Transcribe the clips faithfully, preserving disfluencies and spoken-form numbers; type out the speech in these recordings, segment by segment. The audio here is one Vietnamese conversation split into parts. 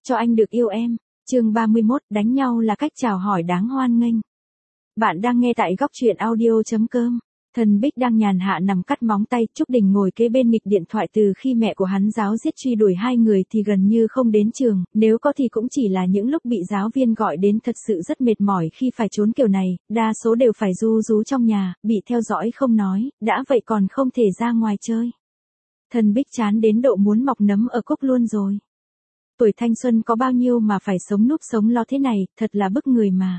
cho anh được yêu em. Chương ba mươi mốt, đánh nhau là cách chào hỏi đáng hoan nghênh. Bạn đang nghe tại góc truyện audio chấm com. Thần Bích đang nhàn hạ nằm cắt móng tay, Trúc Đình ngồi kế bên nghịch điện thoại. Từ khi mẹ của hắn giáo giết truy đuổi hai người thì gần như không đến trường, nếu có thì cũng chỉ là những lúc bị giáo viên gọi đến. Thật sự rất mệt mỏi khi phải trốn kiểu này, đa số đều phải ru rú trong nhà, bị theo dõi không nói, đã vậy còn không thể ra ngoài chơi. Thần Bích chán đến độ muốn mọc nấm ở cúc luôn rồi. Tuổi thanh xuân có bao nhiêu mà phải sống núp sống lo thế này, thật là bức người mà.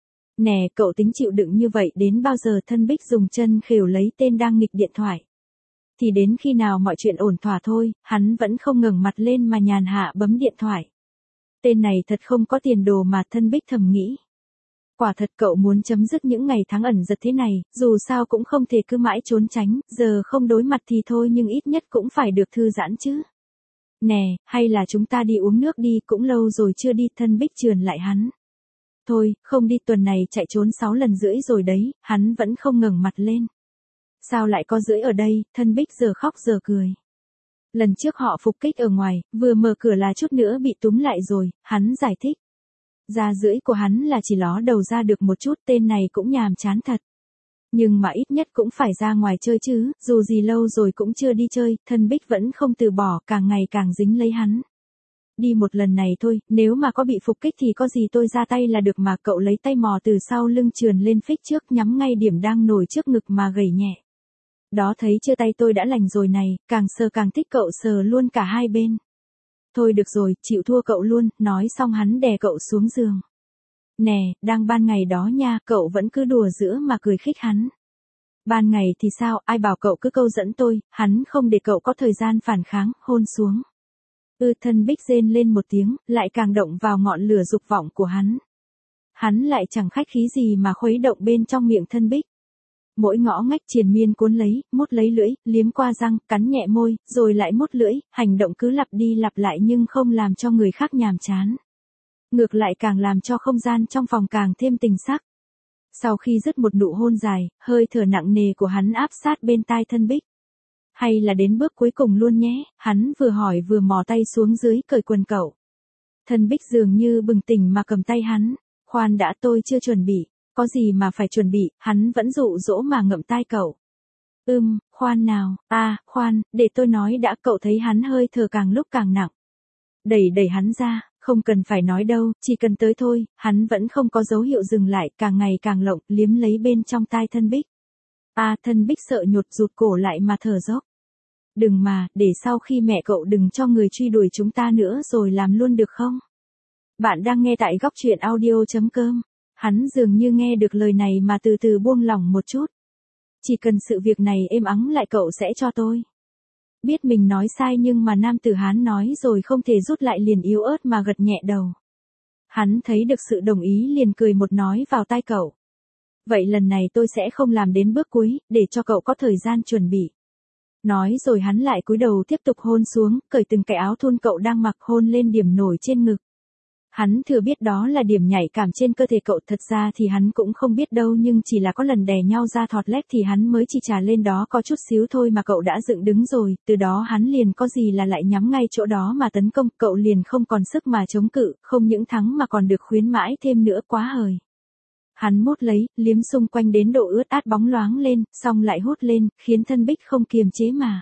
Nè, cậu tính chịu đựng như vậy đến bao giờ? Thân Bích dùng chân khều lấy tên đang nghịch điện thoại. Thì đến khi nào mọi chuyện ổn thỏa thôi. Hắn vẫn không ngẩng mặt lên mà nhàn hạ bấm điện thoại. Tên này thật không có tiền đồ mà, Thân Bích thầm nghĩ. Quả thật cậu muốn chấm dứt những ngày tháng ẩn giật thế này, dù sao cũng không thể cứ mãi trốn tránh, giờ không đối mặt thì thôi nhưng ít nhất cũng phải được thư giãn chứ. Nè, hay là chúng ta đi uống nước đi, cũng lâu rồi chưa đi. Thân Bích trườn lại hắn. Thôi, không đi, tuần này chạy trốn sáu lần rưỡi rồi đấy. Hắn vẫn không ngẩng mặt lên. Sao lại có rưỡi ở đây? Thân Bích giờ khóc giờ cười. Lần trước họ phục kích ở ngoài, vừa mở cửa là chút nữa bị túm lại rồi. Hắn giải thích. Da rưỡi của hắn là chỉ ló đầu ra được một chút, tên này cũng nhàm chán thật. Nhưng mà ít nhất cũng phải ra ngoài chơi chứ, dù gì lâu rồi cũng chưa đi chơi. Thân Bích vẫn không từ bỏ, càng ngày càng dính lấy hắn. Đi một lần này thôi, nếu mà có bị phục kích thì có gì tôi ra tay là được mà. Cậu lấy tay mò từ sau lưng trườn lên phích trước, nhắm ngay điểm đang nổi trước ngực mà gẩy nhẹ. Đó, thấy chưa, tay tôi đã lành rồi này, càng sờ càng thích. Cậu sờ luôn cả hai bên. Thôi được rồi, chịu thua cậu luôn. Nói xong hắn đè cậu xuống giường. Nè, đang ban ngày đó nha. Cậu vẫn cứ đùa giữa mà cười khích hắn. Ban ngày thì sao, ai bảo cậu cứ câu dẫn tôi. Hắn không để cậu có thời gian phản kháng, hôn xuống. Ư Thân Bích rên lên một tiếng, lại càng động vào ngọn lửa dục vọng của hắn. Hắn lại chẳng khách khí gì mà khuấy động bên trong miệng Thân Bích. Mỗi ngõ ngách triền miên cuốn lấy, mút lấy lưỡi, liếm qua răng, cắn nhẹ môi, rồi lại mút lưỡi. Hành động cứ lặp đi lặp lại nhưng không làm cho người khác nhàm chán. Ngược lại càng làm cho không gian trong phòng càng thêm tình sắc. Sau khi dứt một nụ hôn dài, hơi thở nặng nề của hắn áp sát bên tai Thân Bích. Hay là đến bước cuối cùng luôn nhé, hắn vừa hỏi vừa mò tay xuống dưới cởi quần cậu. Thân Bích dường như bừng tỉnh mà cầm tay hắn. Khoan đã, tôi chưa chuẩn bị. Có gì mà phải chuẩn bị? Hắn vẫn dụ dỗ mà ngậm tai cậu. Ừm, khoan nào, à, khoan, để tôi nói đã. Cậu thấy hắn hơi thở càng lúc càng nặng. Đẩy đẩy hắn ra, không cần phải nói đâu, chỉ cần tới thôi. Hắn vẫn không có dấu hiệu dừng lại, càng ngày càng lộng, liếm lấy bên trong tai Thân Bích. À, Thân Bích sợ nhột rụt cổ lại mà thở dốc. Đừng mà, để sau khi mẹ cậu đừng cho người truy đuổi chúng ta nữa rồi làm luôn được không? Bạn đang nghe tại góc truyện audio chấm com. Hắn dường như nghe được lời này mà từ từ buông lỏng một chút. Chỉ cần sự việc này êm ắng lại cậu sẽ cho tôi. Biết mình nói sai nhưng mà nam tử Hán nói rồi không thể rút lại, liền yếu ớt mà gật nhẹ đầu. Hắn thấy được sự đồng ý liền cười một nói vào tai cậu. Vậy lần này tôi sẽ không làm đến bước cuối, để cho cậu có thời gian chuẩn bị. Nói rồi hắn lại cúi đầu tiếp tục hôn xuống, cởi từng cái áo thun cậu đang mặc, hôn lên điểm nổi trên ngực. Hắn thừa biết đó là điểm nhạy cảm trên cơ thể cậu, thật ra thì hắn cũng không biết đâu, nhưng chỉ là có lần đè nhau ra thọt lép thì hắn mới chỉ trà lên đó có chút xíu thôi mà cậu đã dựng đứng rồi, từ đó hắn liền có gì là lại nhắm ngay chỗ đó mà tấn công, cậu liền không còn sức mà chống cự, không những thắng mà còn được khuyến mãi thêm nữa, quá hời. Hắn mút lấy, liếm xung quanh đến độ ướt át bóng loáng lên, xong lại hút lên, khiến Thân Bích không kiềm chế mà.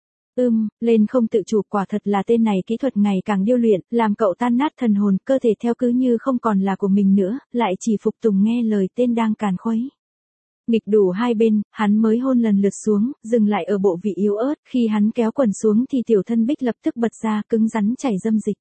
Ưm, lên không tự chủ, quả thật là tên này kỹ thuật ngày càng điêu luyện, làm cậu tan nát thần hồn, cơ thể theo cứ như không còn là của mình nữa, lại chỉ phục tùng nghe lời tên đang càn khuấy. Nghịch đủ hai bên, hắn mới hôn lần lượt xuống, dừng lại ở bộ vị yếu ớt, khi hắn kéo quần xuống thì tiểu Thân Bích lập tức bật ra, cứng rắn chảy dâm dịch.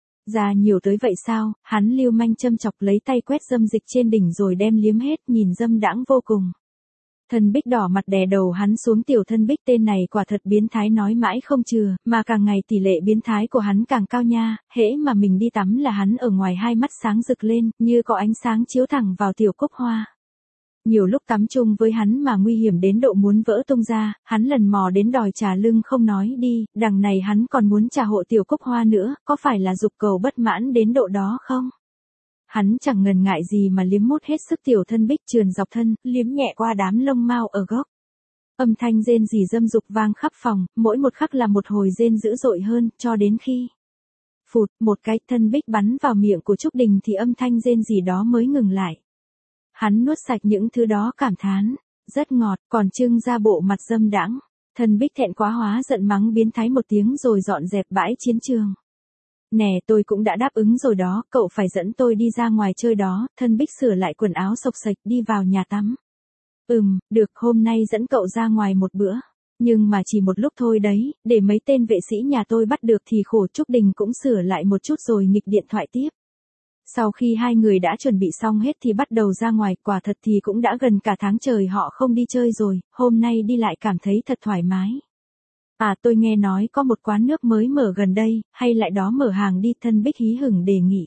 Ra nhiều tới vậy sao? Hắn lưu manh châm chọc lấy tay quét dâm dịch trên đỉnh rồi đem liếm hết, nhìn dâm đãng vô cùng. Thân Bích đỏ mặt đè đầu hắn xuống. Tiểu Thân Bích tên này quả thật biến thái nói mãi không chừa, mà càng ngày tỷ lệ biến thái của hắn càng cao nha, hễ mà mình đi tắm là hắn ở ngoài hai mắt sáng rực lên, như có ánh sáng chiếu thẳng vào tiểu cúc hoa. Nhiều lúc tắm chung với hắn mà nguy hiểm đến độ muốn vỡ tung ra, hắn lần mò đến đòi trả lưng không nói đi, đằng này hắn còn muốn trả hộ tiểu cúc hoa nữa, có phải là dục cầu bất mãn đến độ đó không? Hắn chẳng ngần ngại gì mà liếm mút hết sức tiểu Thân Bích trườn dọc thân, liếm nhẹ qua đám lông mao ở gốc. Âm thanh rên rỉ dâm dục vang khắp phòng, mỗi một khắc là một hồi rên dữ dội hơn, cho đến khi Phụt, một cái thân Bích bắn vào miệng của Trúc Đình thì âm thanh rên gì đó mới ngừng lại. Hắn nuốt sạch những thứ đó cảm thán, rất ngọt, còn trưng ra bộ mặt dâm đãng. Thân Bích thẹn quá hóa giận mắng biến thái một tiếng rồi dọn dẹp bãi chiến trường. Nè, tôi cũng đã đáp ứng rồi đó, cậu phải dẫn tôi đi ra ngoài chơi đó. Thân Bích sửa lại quần áo xộc xệch đi vào nhà tắm. Ừm, được, hôm nay dẫn cậu ra ngoài một bữa. Nhưng mà chỉ một lúc thôi đấy, để mấy tên vệ sĩ nhà tôi bắt được thì khổ. Trúc Đình cũng sửa lại một chút rồi nghịch điện thoại tiếp. Sau khi hai người đã chuẩn bị xong hết thì bắt đầu ra ngoài, quả thật thì cũng đã gần cả tháng trời họ không đi chơi rồi, hôm nay đi lại cảm thấy thật thoải mái. À, tôi nghe nói có một quán nước mới mở gần đây, hay lại đó mở hàng đi. Thân Bích hí hửng đề nghị.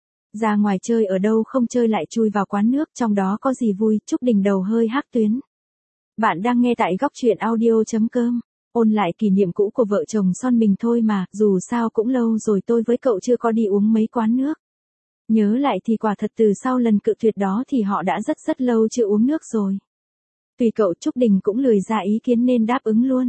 Ra ngoài chơi ở đâu không chơi lại chui vào quán nước, trong đó có gì vui. Trúc Đình đầu hơi hắc tuyến. Bạn đang nghe tại góc truyện audio.com. Ôn lại kỷ niệm cũ của vợ chồng son mình thôi mà, dù sao cũng lâu rồi tôi với cậu chưa có đi uống mấy quán nước. Nhớ lại thì quả thật từ sau lần cự tuyệt đó thì họ đã rất rất lâu chưa uống nước rồi. Tùy cậu. Trúc Đình cũng lười ra ý kiến nên đáp ứng luôn.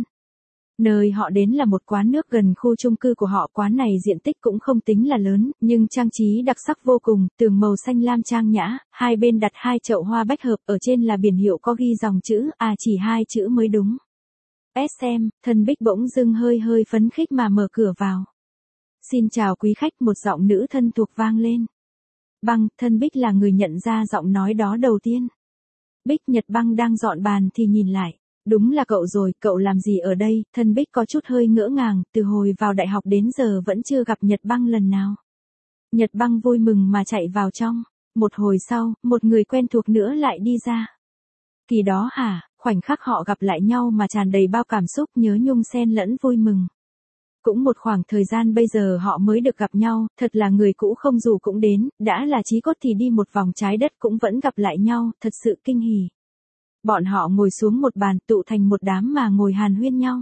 Nơi họ đến là một quán nước gần khu chung cư của họ. Quán này diện tích cũng không tính là lớn, nhưng trang trí đặc sắc vô cùng, tường màu xanh lam trang nhã, hai bên đặt hai chậu hoa bách hợp, ở trên là biển hiệu có ghi dòng chữ, à chỉ hai chữ mới đúng. ét em, Thân Bích bỗng dưng hơi hơi phấn khích mà mở cửa vào. Xin chào quý khách, một giọng nữ thân thuộc vang lên. Băng, Thân Bích là người nhận ra giọng nói đó đầu tiên. Bích, Nhật Băng đang dọn bàn thì nhìn lại. Đúng là cậu rồi, cậu làm gì ở đây? Thân Bích có chút hơi ngỡ ngàng, từ hồi vào đại học đến giờ vẫn chưa gặp Nhật Băng lần nào. Nhật Băng vui mừng mà chạy vào trong. Một hồi sau, một người quen thuộc nữa lại đi ra. Kỳ đó hả? Khoảnh khắc họ gặp lại nhau mà tràn đầy bao cảm xúc, nhớ nhung xen lẫn vui mừng. Cũng một khoảng thời gian bây giờ họ mới được gặp nhau, thật là người cũ không dù cũng đến, đã là chí cốt thì đi một vòng trái đất cũng vẫn gặp lại nhau, thật sự kinh hỉ. Bọn họ ngồi xuống một bàn tụ thành một đám mà ngồi hàn huyên nhau.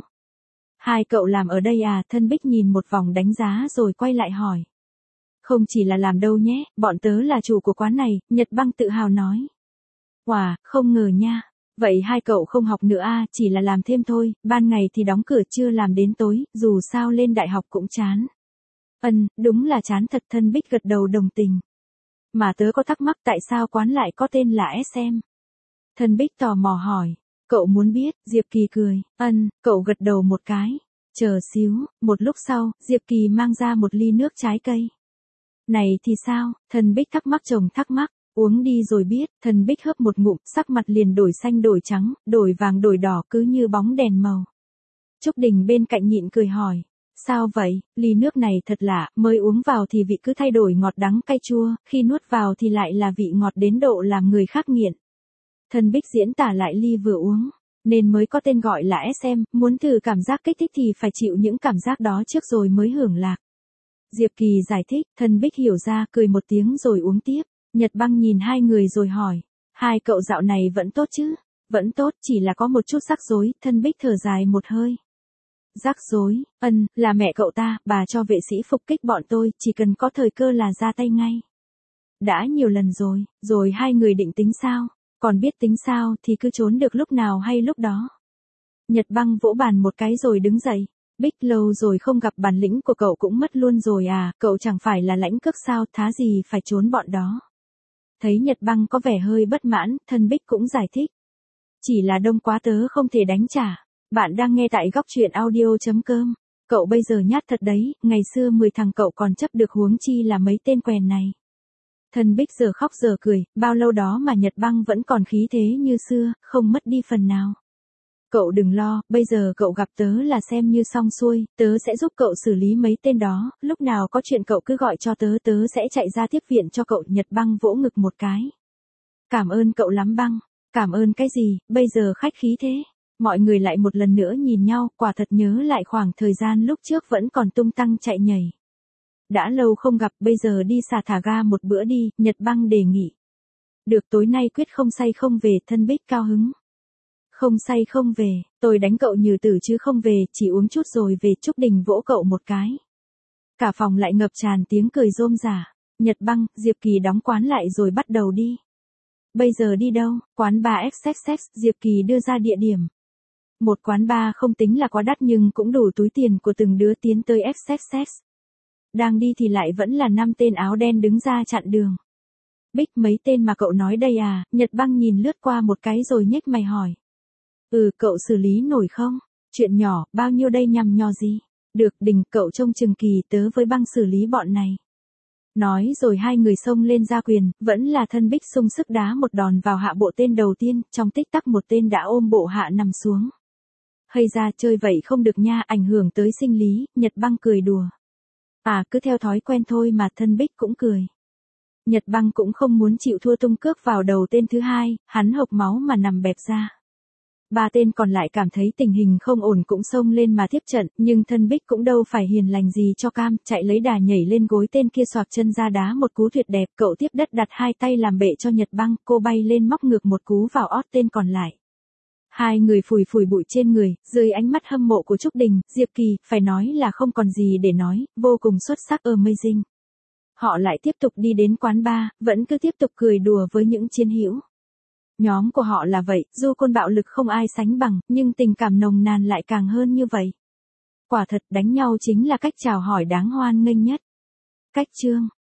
Hai cậu làm ở đây à? Thân Bích nhìn một vòng đánh giá rồi quay lại hỏi. Không chỉ là làm đâu nhé, bọn tớ là chủ của quán này, Nhật Băng tự hào nói. Wow, không ngờ nha. Vậy hai cậu không học nữa à, chỉ là làm thêm thôi, ban ngày thì đóng cửa chưa làm đến tối, dù sao lên đại học cũng chán. Ừm, đúng là chán thật. Thân Bích gật đầu đồng tình. Mà tớ có thắc mắc tại sao quán lại có tên là ét em. Thân Bích tò mò hỏi. Cậu muốn biết? Diệp Kỳ cười. Ừm, cậu gật đầu một cái. Chờ xíu, một lúc sau, Diệp Kỳ mang ra một ly nước trái cây. Này thì sao? Thân Bích thắc mắc chồng thắc mắc. Uống đi rồi biết. Thân Bích hớp một ngụm, sắc mặt liền đổi xanh đổi trắng, đổi vàng đổi đỏ cứ như bóng đèn màu. Trúc Đình bên cạnh nhịn cười hỏi. Sao vậy? Ly nước này thật lạ, mới uống vào thì vị cứ thay đổi ngọt đắng cay chua, khi nuốt vào thì lại là vị ngọt đến độ làm người khác nghiện. Thân Bích diễn tả lại ly vừa uống, nên mới có tên gọi là ét em, muốn thử cảm giác kích thích thì phải chịu những cảm giác đó trước rồi mới hưởng lạc. Diệp Kỳ giải thích. Thân Bích hiểu ra, cười một tiếng rồi uống tiếp. Nhật Băng nhìn hai người rồi hỏi. Hai cậu dạo này vẫn tốt chứ? Vẫn tốt, chỉ là có một chút rắc rối. Thân Bích thở dài một hơi. Rắc rối? Ừm, là mẹ cậu ta, bà cho vệ sĩ phục kích bọn tôi, chỉ cần có thời cơ là ra tay ngay. Đã nhiều lần rồi, rồi hai người định tính sao? Còn biết tính sao thì cứ trốn được lúc nào hay lúc đó. Nhật Băng vỗ bàn một cái rồi đứng dậy. Bích, lâu rồi không gặp, bản lĩnh của cậu cũng mất luôn rồi à, cậu chẳng phải là lãnh cước sao, thá gì phải trốn bọn đó. Thấy Nhật Băng có vẻ hơi bất mãn, Thân Bích cũng giải thích. Chỉ là đông quá tớ không thể đánh trả. Bạn đang nghe tại góc truyện audio.com. Cậu bây giờ nhát thật đấy, ngày xưa mười thằng cậu còn chấp được huống chi là mấy tên quèn này. Thân Bích giờ khóc giờ cười, bao lâu đó mà Nhật Băng vẫn còn khí thế như xưa, không mất đi phần nào. Cậu đừng lo, bây giờ cậu gặp tớ là xem như xong xuôi, tớ sẽ giúp cậu xử lý mấy tên đó, lúc nào có chuyện cậu cứ gọi cho tớ, tớ sẽ chạy ra tiếp viện cho cậu. Nhật Băng vỗ ngực một cái. Cảm ơn cậu lắm Băng. Cảm ơn cái gì, bây giờ khách khí thế. Mọi người lại một lần nữa nhìn nhau, quả thật nhớ lại khoảng thời gian lúc trước vẫn còn tung tăng chạy nhảy. Đã lâu không gặp, bây giờ đi xả thả ga một bữa đi, Nhật Băng đề nghị. Được, tối nay quyết không say không về. Thân Bích cao hứng. Không say không về, tôi đánh cậu Nhừ Tử chứ không về, chỉ uống chút rồi về. Trúc Đình vỗ cậu một cái. Cả phòng lại ngập tràn tiếng cười rôm rả. Nhật Băng, Diệp Kỳ đóng quán lại rồi bắt đầu đi. Bây giờ đi đâu? Quán bar ích ích ích, Diệp Kỳ đưa ra địa điểm. Một quán bar không tính là quá đắt nhưng cũng đủ túi tiền của từng đứa tiến tới ích ích ích. đang đi thì lại vẫn là năm tên áo đen đứng ra chặn đường. Bích, mấy tên mà cậu nói đây à? Nhật Băng nhìn lướt qua một cái rồi nhếch mày hỏi. Ừ, cậu xử lý nổi không? Chuyện nhỏ, bao nhiêu đây nhằm nhò gì? Được, Đình, cậu trông chừng kỳ, tớ với Băng xử lý bọn này. Nói rồi hai người xông lên ra quyền, vẫn là thân Bích sung sức đá một đòn vào hạ bộ tên đầu tiên, trong tích tắc một tên đã ôm bộ hạ nằm xuống. Hay ra chơi vậy không được nha, ảnh hưởng tới sinh lý, Nhật Băng cười đùa. À, cứ theo thói quen thôi mà, thân Bích cũng cười. Nhật Băng cũng không muốn chịu thua tung cước vào đầu tên thứ hai, hắn hộc máu mà nằm bẹp ra. Ba tên còn lại cảm thấy tình hình không ổn cũng xông lên mà tiếp trận, nhưng thân Bích cũng đâu phải hiền lành gì cho cam, chạy lấy đà nhảy lên gối tên kia xoạc chân ra đá một cú tuyệt đẹp, cậu tiếp đất đặt hai tay làm bệ cho Nhật Băng, cô bay lên móc ngược một cú vào ót tên còn lại. Hai người phủi phủi bụi trên người, dưới ánh mắt hâm mộ của Trúc Đình, Diệp Kỳ, phải nói là không còn gì để nói, vô cùng xuất sắc, amazing. Họ lại tiếp tục đi đến quán bar, vẫn cứ tiếp tục cười đùa với những chiến hữu. Nhóm của họ là vậy, dù côn bạo lực không ai sánh bằng, nhưng tình cảm nồng nàn lại càng hơn như vậy. Quả thật đánh nhau chính là cách chào hỏi đáng hoan nghênh nhất. Cách chương